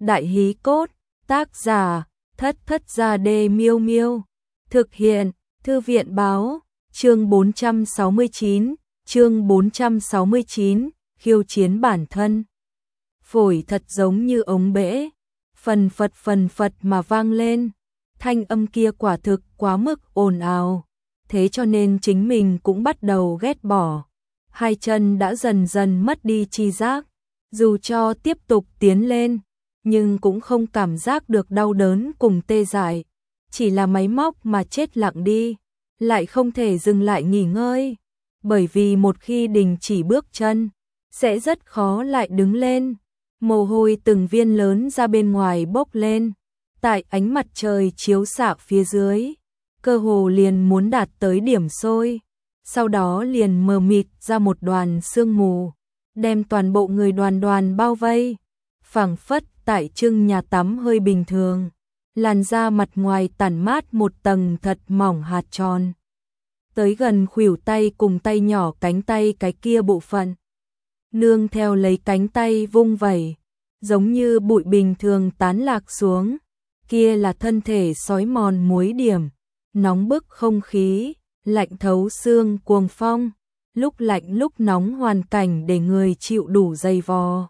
Đại hí cốt, tác giả, Thất Thất Gia Đê Miêu Miêu. Thực hiện, Thư viện báo, chương 469, khiêu chiến bản thân. Phổi thật giống như ống bể, phần phật mà vang lên. Thanh âm kia quả thực quá mức ồn ào, thế cho nên chính mình cũng bắt đầu ghét bỏ. Hai chân đã dần dần mất đi tri giác, dù cho tiếp tục tiến lên, nhưng cũng không cảm giác được đau đớn cùng tê dại, chỉ là máy móc mà chết lặng đi, lại không thể dừng lại nghỉ ngơi, bởi vì một khi đình chỉ bước chân, sẽ rất khó lại đứng lên. Mồ hôi từng viên lớn ra bên ngoài bốc lên, tại ánh mặt trời chiếu xạ phía dưới, cơ hồ liền muốn đạt tới điểm sôi, sau đó liền mờ mịt ra một đoàn sương mù, đem toàn bộ người đoàn bao vây, phảng phất tại trưng nhà tắm hơi bình thường, làn da mặt ngoài tản mát một tầng thật mỏng hạt tròn, tới gần khuỷu tay cùng tay nhỏ cánh tay cái kia bộ phận. Nương theo lấy cánh tay vung vẩy, giống như bụi bình thường tán lạc xuống, kia là thân thể sói mòn muối điểm, nóng bức không khí, lạnh thấu xương cuồng phong, lúc lạnh lúc nóng hoàn cảnh để người chịu đủ dày vò.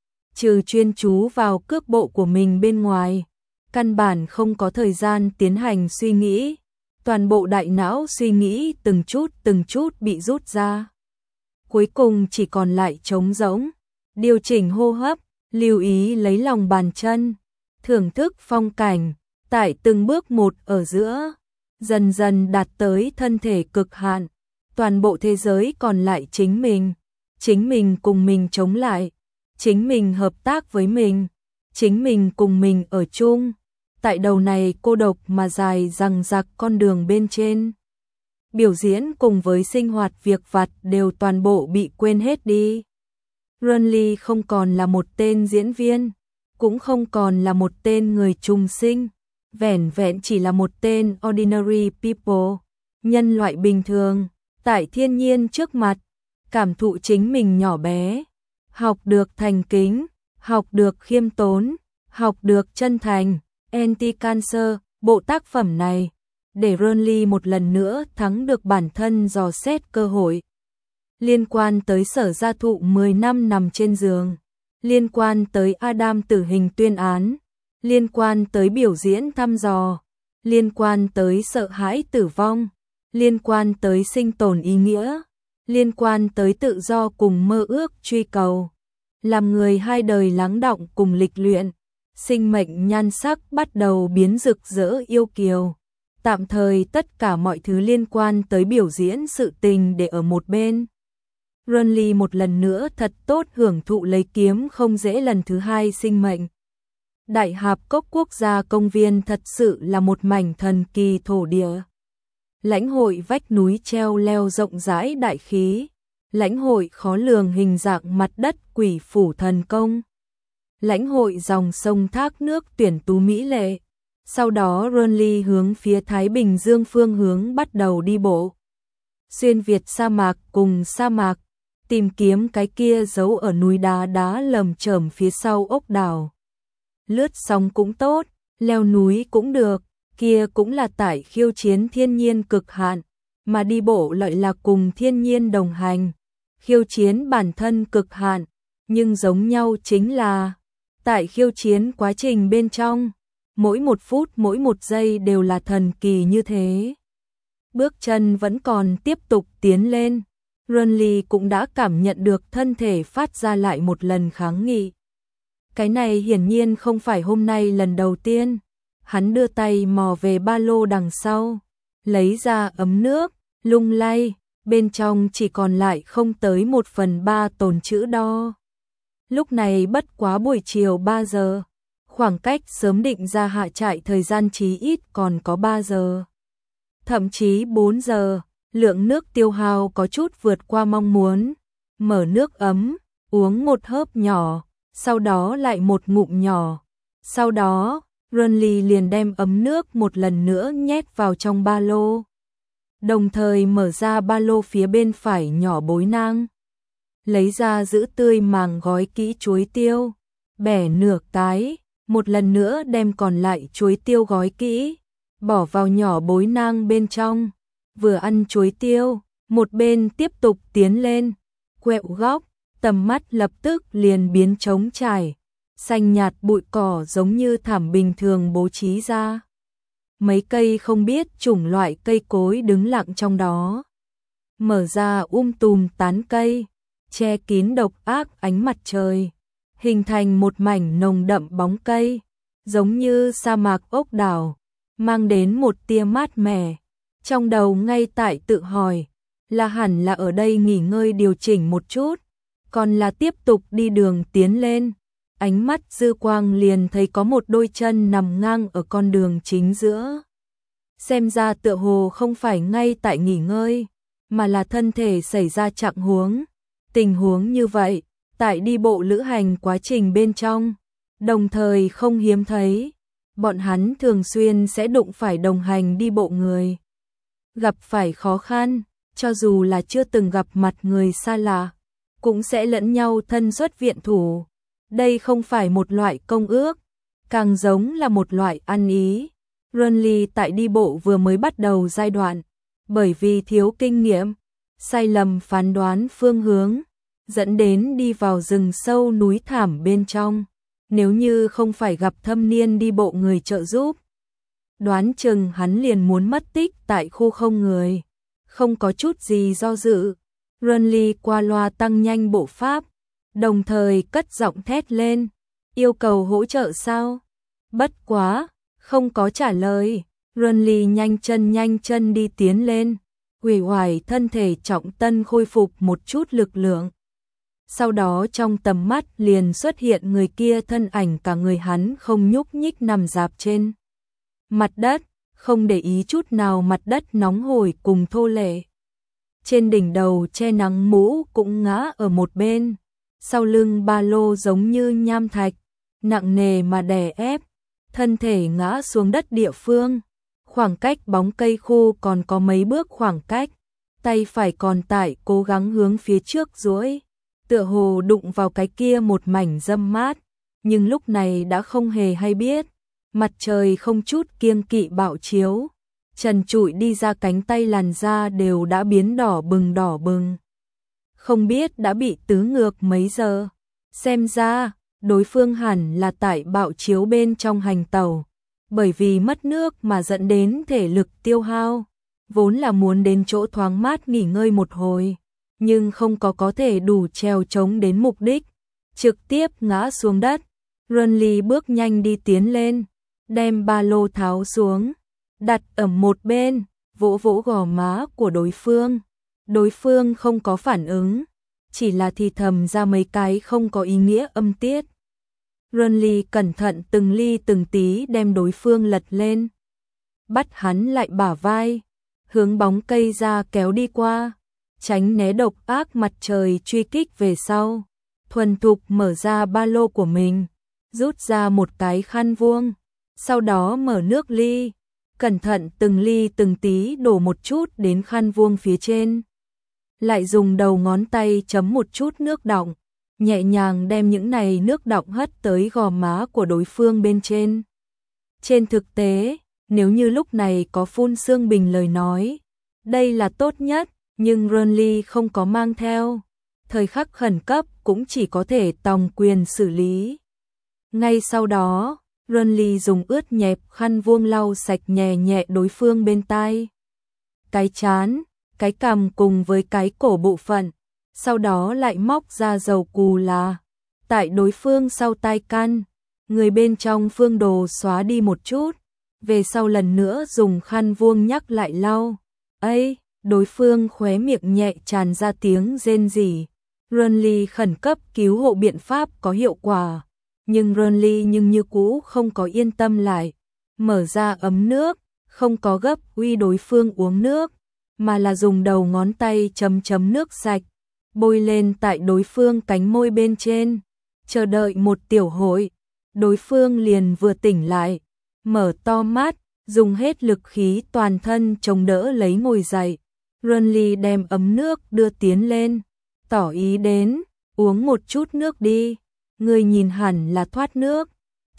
Trừ chuyên chú vào cước bộ của mình bên ngoài, căn bản không có thời gian tiến hành suy nghĩ, toàn bộ đại não suy nghĩ từng chút bị rút ra. Cuối cùng chỉ còn lại trống rỗng, điều chỉnh hô hấp, lưu ý lấy lòng bàn chân, thưởng thức phong cảnh, tại từng bước một ở giữa, dần dần đạt tới thân thể cực hạn, toàn bộ thế giới còn lại chính mình cùng mình chống lại, chính mình hợp tác với mình, chính mình cùng mình ở chung, tại đầu này cô độc mà dài dằng dặc con đường bên trên. Biểu diễn cùng với sinh hoạt việc vặt đều toàn bộ bị quên hết đi. Renly không còn là một tên diễn viên, cũng không còn là một tên người trùng sinh, vẻn vẹn chỉ là một tên ordinary people, nhân loại bình thường, tại thiên nhiên trước mặt, cảm thụ chính mình nhỏ bé, học được thành kính, học được khiêm tốn, học được chân thành. Anti-Cancer, bộ tác phẩm này, để Renly một lần nữa thắng được bản thân dò xét cơ hội. Liên quan tới Sở Gia Thụ 10 năm nằm trên giường, liên quan tới Adam tử hình tuyên án, liên quan tới biểu diễn thăm dò, liên quan tới sợ hãi tử vong, liên quan tới sinh tồn ý nghĩa, liên quan tới tự do cùng mơ ước truy cầu, làm người hai đời lắng đọng cùng lịch luyện, sinh mệnh nhan sắc bắt đầu biến rực rỡ yêu kiều. Tạm thời tất cả mọi thứ liên quan tới biểu diễn sự tình để ở một bên. Renly một lần nữa thật tốt hưởng thụ lấy kiếm không dễ lần thứ hai sinh mệnh. Đại Hạp Cốc Quốc gia công viên thật sự là một mảnh thần kỳ thổ địa. Lãnh hội vách núi treo leo rộng rãi đại khí, lãnh hội khó lường hình dạng mặt đất quỷ phủ thần công, lãnh hội dòng sông thác nước tuyển tú mỹ lệ. Sau đó Renly hướng phía Thái Bình Dương phương hướng bắt đầu đi bộ. Xuyên việt sa mạc cùng sa mạc, tìm kiếm cái kia giấu ở núi đá lầm chởm phía sau ốc đảo. Lướt sóng cũng tốt, leo núi cũng được, kia cũng là tại khiêu chiến thiên nhiên cực hạn, mà đi bộ lại là cùng thiên nhiên đồng hành, khiêu chiến bản thân cực hạn, nhưng giống nhau chính là tại khiêu chiến quá trình bên trong, mỗi một phút mỗi một giây đều là thần kỳ như thế. Bước chân vẫn còn tiếp tục tiến lên, Renly cũng đã cảm nhận được thân thể phát ra lại một lần kháng nghị. Cái này hiển nhiên không phải hôm nay lần đầu tiên. Hắn đưa tay mò về ba lô đằng sau, lấy ra ấm nước, lung lay, bên trong chỉ còn lại không tới 1/3 tồn chữ đo. Lúc này bất quá buổi chiều 3 giờ, khoảng cách sớm định ra hạ trại thời gian chí ít còn có 3 giờ. Thậm chí 4 giờ, lượng nước tiêu hao có chút vượt qua mong muốn. Mở nước ấm, uống một hớp nhỏ, sau đó lại một ngụm nhỏ. Sau đó, Renly liền đem ấm nước một lần nữa nhét vào trong ba lô. Đồng thời mở ra ba lô phía bên phải nhỏ bối nang. Lấy ra giữ tươi màng gói kỹ chuối tiêu, bẻ nửa cái, một lần nữa đem còn lại chuối tiêu gói kỹ, bỏ vào nhỏ bối nang bên trong, vừa ăn chuối tiêu, một bên tiếp tục tiến lên, quẹo góc, tầm mắt lập tức liền biến trống trải, xanh nhạt bụi cỏ giống như thảm bình thường bố trí ra. Mấy cây không biết chủng loại cây cối đứng lặng trong đó, mở ra tùm tán cây, che kín độc ác ánh mặt trời, hình thành một mảnh nồng đậm bóng cây, giống như sa mạc ốc đảo, mang đến một tia mát mẻ. Trong đầu ngay tại tự hỏi, là hẳn là ở đây nghỉ ngơi điều chỉnh một chút, còn là tiếp tục đi đường tiến lên. Ánh mắt dư quang liền thấy có một đôi chân nằm ngang ở con đường chính giữa. Xem ra tựa hồ không phải ngay tại nghỉ ngơi, mà là thân thể xảy ra trạng huống. Tình huống như vậy, tại đi bộ lữ hành quá trình bên trong, đồng thời không hiếm thấy. Bọn hắn thường xuyên sẽ đụng phải đồng hành đi bộ người. Gặp phải khó khăn, cho dù là chưa từng gặp mặt người xa lạ, cũng sẽ lẫn nhau thân xuất viện thủ. Đây không phải một loại công ước, càng giống là một loại ăn ý. Runly tại đi bộ vừa mới bắt đầu giai đoạn, bởi vì thiếu kinh nghiệm, sai lầm phán đoán phương hướng, dẫn đến đi vào rừng sâu núi thảm bên trong. Nếu như không phải gặp thâm niên đi bộ người trợ giúp, đoán chừng hắn liền muốn mất tích tại khu không người. Không có chút gì do dự, Runly qua loa tăng nhanh bộ pháp, đồng thời cất giọng thét lên, yêu cầu hỗ trợ sao? Bất quá, không có trả lời, Runly nhanh chân đi tiến lên, uể oải thân thể trọng tân khôi phục một chút lực lượng. Sau đó trong tầm mắt liền xuất hiện người kia, thân ảnh cả người hắn không nhúc nhích nằm rạp trên mặt đất, không để ý chút nào mặt đất nóng hổi cùng thô lệ. Trên đỉnh đầu che nắng mũ cũng ngã ở một bên, sau lưng ba lô giống như nham thạch, nặng nề mà đè ép, thân thể ngã xuống đất địa phương. Khoảng cách bóng cây khô còn có mấy bước khoảng cách, tay phải còn tại cố gắng hướng phía trước duỗi, tựa hồ đụng vào cái kia một mảnh râm mát, nhưng lúc này đã không hề hay biết, mặt trời không chút kiêng kỵ bạo chiếu, trần trụi đi ra cánh tay, làn da đều đã biến đỏ bừng. Không biết đã bị tứ ngược mấy giờ, xem ra đối phương hẳn là tại bạo chiếu bên trong hành tẩu, bởi vì mất nước mà dẫn đến thể lực tiêu hao, vốn là muốn đến chỗ thoáng mát nghỉ ngơi một hồi, nhưng không có thể đủ trèo trống đến mục đích, trực tiếp ngã xuống đất. Runly bước nhanh đi tiến lên, đem ba lô tháo xuống, đặt ở một bên, vỗ vỗ gò má của đối phương. Đối phương không có phản ứng, chỉ là thì thầm ra mấy cái không có ý nghĩa âm tiết. Runly cẩn thận từng ly từng tí đem đối phương lật lên, bắt hắn lại bả vai, hướng bóng cây ra kéo đi qua, tránh né độc ác mặt trời truy kích về sau. Thuần thục mở ra ba lô của mình, rút ra một cái khăn vuông, sau đó mở nước ly, cẩn thận từng ly từng tí đổ một chút đến khăn vuông phía trên. Lại dùng đầu ngón tay chấm một chút nước đọng, nhẹ nhàng đem những này nước đọng hất tới gò má của đối phương bên trên. Trên thực tế, nếu như lúc này có phun sương bình lời nói, đây là tốt nhất, nhưng Runly không có mang theo. Thời khắc khẩn cấp cũng chỉ có thể tòng quyền xử lý. Ngay sau đó, Runly dùng ướt nhẹp khăn vuông lau sạch nhẹ nhẹ đối phương bên tai, cái trán, cái cằm cùng với cái cổ bộ phận, sau đó lại móc ra dầu cù là tại đối phương sau tai căn, người bên trong phương đồ xóa đi một chút, về sau lần nữa dùng khăn vuông nhắc lại lau. Ấy, đối phương khóe miệng nhẹ tràn ra tiếng rên rỉ. Runly khẩn cấp cứu hộ biện pháp có hiệu quả, nhưng Runly như cũ không có yên tâm lại, mở ra ấm nước, không có gấp uy đối phương uống nước, mà là dùng đầu ngón tay chấm nước sạch, bôi lên tại đối phương cánh môi bên trên, chờ đợi một tiểu hội, đối phương liền vừa tỉnh lại, mở to mắt, dùng hết lực khí toàn thân chống đỡ lấy ngồi dậy. Runly đem ấm nước đưa tiến lên, tỏ ý đến, uống một chút nước đi, người nhìn hẳn là thoát nước,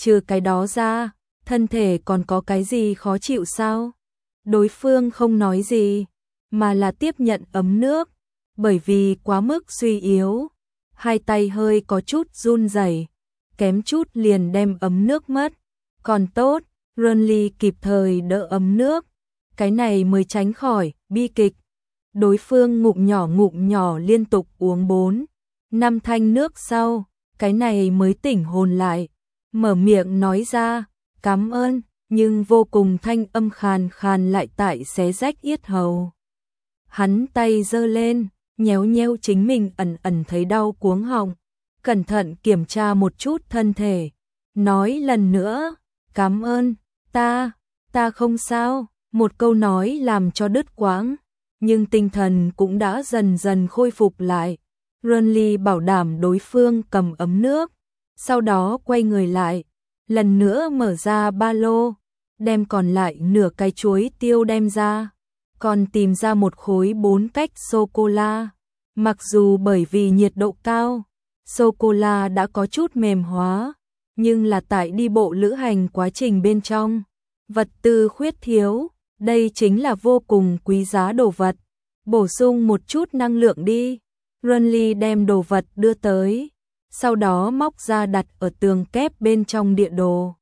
trừ cái đó ra, thân thể còn có cái gì khó chịu sao? Đối phương không nói gì, mà là tiếp nhận ấm nước, bởi vì quá mức suy yếu, hai tay hơi có chút run rẩy, kém chút liền đem ấm nước mất. Còn tốt, Renly kịp thời đỡ ấm nước, cái này mới tránh khỏi bi kịch. Đối phương ngụm nhỏ liên tục uống 4-5 thanh nước sau, cái này mới tỉnh hồn lại, mở miệng nói ra, cảm ơn, nhưng vô cùng thanh âm khàn khàn lại tại xé rách yết hầu. Hắn tay giơ lên, nhéo nhéo chính mình ẩn thấy đau cuống họng, cẩn thận kiểm tra một chút thân thể, nói lần nữa, cảm ơn, ta không sao, một câu nói làm cho đứt quãng, nhưng tinh thần cũng đã dần dần khôi phục lại. Renly bảo đảm đối phương cầm ấm nước, sau đó quay người lại, lần nữa mở ra ba lô, đem còn lại nửa cái chuối tiêu đem ra, còn tìm ra một khối 4 cách sô-cô-la. Mặc dù bởi vì nhiệt độ cao, sô-cô-la đã có chút mềm hóa, nhưng là tại đi bộ lữ hành quá trình bên trong, vật tư khuyết thiếu, đây chính là vô cùng quý giá đồ vật. Bổ sung một chút năng lượng đi. Renly đem đồ vật đưa tới, sau đó móc ra đặt ở tường kép bên trong địa đồ.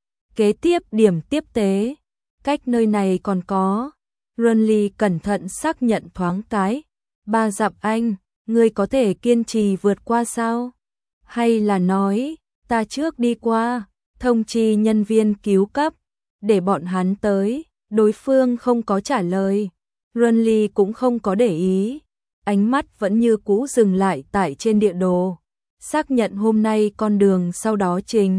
Kế tiếp điểm tiếp tế, cách nơi này còn có. Renly cẩn thận xác nhận thoáng cái. 3 dặm anh, ngươi có thể kiên trì vượt qua sao? Hay là nói, ta trước đi qua, thông chi nhân viên cứu cấp, để bọn hắn tới. Đối phương không có trả lời. Renly cũng không có để ý, ánh mắt vẫn như cũ dừng lại tại trên địa đồ, xác nhận hôm nay con đường sau đó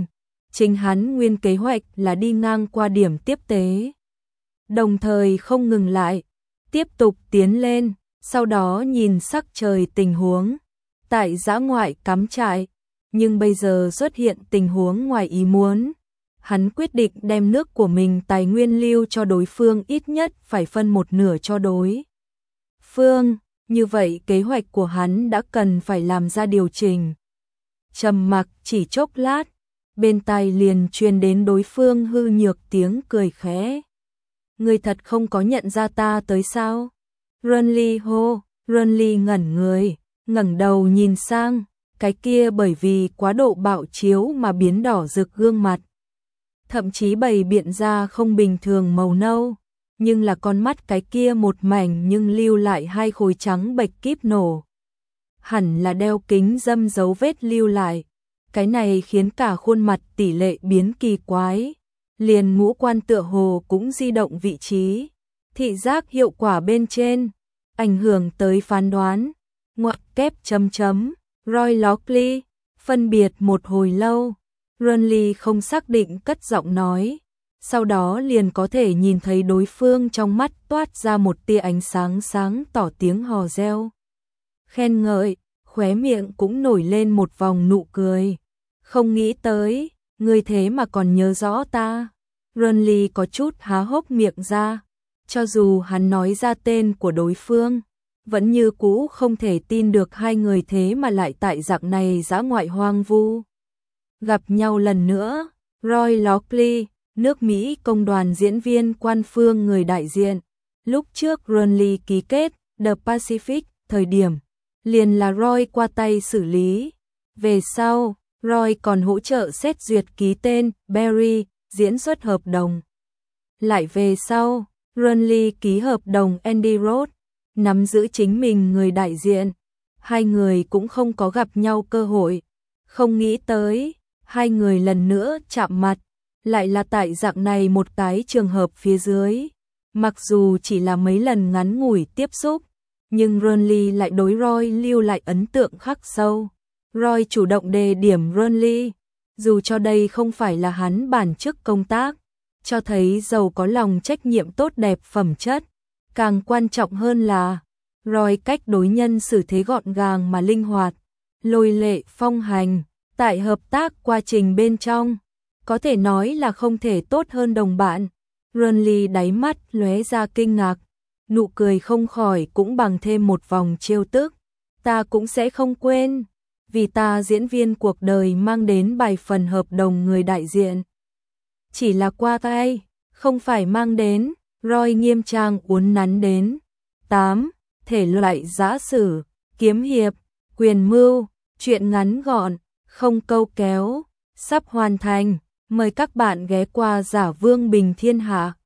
chính hắn nguyên kế hoạch là đi ngang qua điểm tiếp tế. Đồng thời không ngừng lại, tiếp tục tiến lên, sau đó nhìn sắc trời tình huống, tại dã ngoại cắm trại, nhưng bây giờ xuất hiện tình huống ngoài ý muốn. Hắn quyết định đem nước của mình tài nguyên lưu cho đối phương, ít nhất phải phân một nửa cho đối phương, như vậy kế hoạch của hắn đã cần phải làm ra điều chỉnh. Trầm mặc chỉ chốc lát, bên tai liền truyền đến đối phương hư nhược tiếng cười khẽ. Ngươi thật không có nhận ra ta tới sao? Renly hô. Renly ngẩn người, ngẩng đầu nhìn sang, cái kia bởi vì quá độ bạo chiếu mà biến đỏ rực gương mặt, thậm chí bày biện ra không bình thường màu nâu, nhưng là con mắt cái kia một mảnh nhưng lưu lại hai khối trắng bệch kíp nổ. Hẳn là đeo kính dâm dấu vết lưu lại, cái này khiến cả khuôn mặt tỷ lệ biến kỳ quái, liền ngũ quan tựa hồ cũng di động vị trí, thị giác hiệu quả bên trên, ảnh hưởng tới phán đoán. Ngoặc kép chấm chấm, Roy Lockley, phân biệt một hồi lâu. Renly không xác định cất giọng nói, sau đó liền có thể nhìn thấy đối phương trong mắt toát ra một tia ánh sáng sáng tỏ tiếng hò reo. Khen ngợi, khóe miệng cũng nổi lên một vòng nụ cười. Không nghĩ tới, ngươi thế mà còn nhớ rõ ta. Renly có chút há hốc miệng ra, cho dù hắn nói ra tên của đối phương, vẫn như cũ không thể tin được hai người thế mà lại tại dạng này dã ngoại hoang vu. Gặp nhau lần nữa, Roy Lockley, nước Mỹ công đoàn diễn viên quan phương người đại diện. Lúc trước Renly ký kết The Pacific, thời điểm liền là Roy qua tay xử lý. Về sau, Roy còn hỗ trợ xét duyệt ký tên Barry, diễn xuất hợp đồng. Lại về sau, Renly ký hợp đồng Andy Roth, nắm giữ chính mình người đại diện. Hai người cũng không có gặp nhau cơ hội. Không nghĩ tới, hai người lần nữa chạm mặt, lại là tại dạng này một cái trường hợp phía dưới. Mặc dù chỉ là mấy lần ngắn ngủi tiếp xúc, nhưng Renly lại đối Roy lưu lại ấn tượng khắc sâu. Roy chủ động đề điểm Renly, dù cho đây không phải là hắn bản chức công tác, cho thấy giàu có lòng trách nhiệm tốt đẹp phẩm chất. Càng quan trọng hơn là, Roy cách đối nhân xử thế gọn gàng mà linh hoạt, lôi lệ phong hành, tại hợp tác quá trình bên trong, có thể nói là không thể tốt hơn đồng bạn. Renly đáy mắt lóe ra kinh ngạc, nụ cười không khỏi cũng bằng thêm một vòng trêu tức. Ta cũng sẽ không quên, vì ta diễn viên cuộc đời mang đến bài phần hợp đồng người đại diện. Chỉ là qua tay, không phải mang đến, Roy nghiêm trang uốn nắn đến. 8. Thể loại giã sử, kiếm hiệp, quyền mưu, truyện ngắn gọn, không câu kéo, sắp hoàn thành. Mời các bạn ghé qua Giả Vương Bình Thiên Hạ.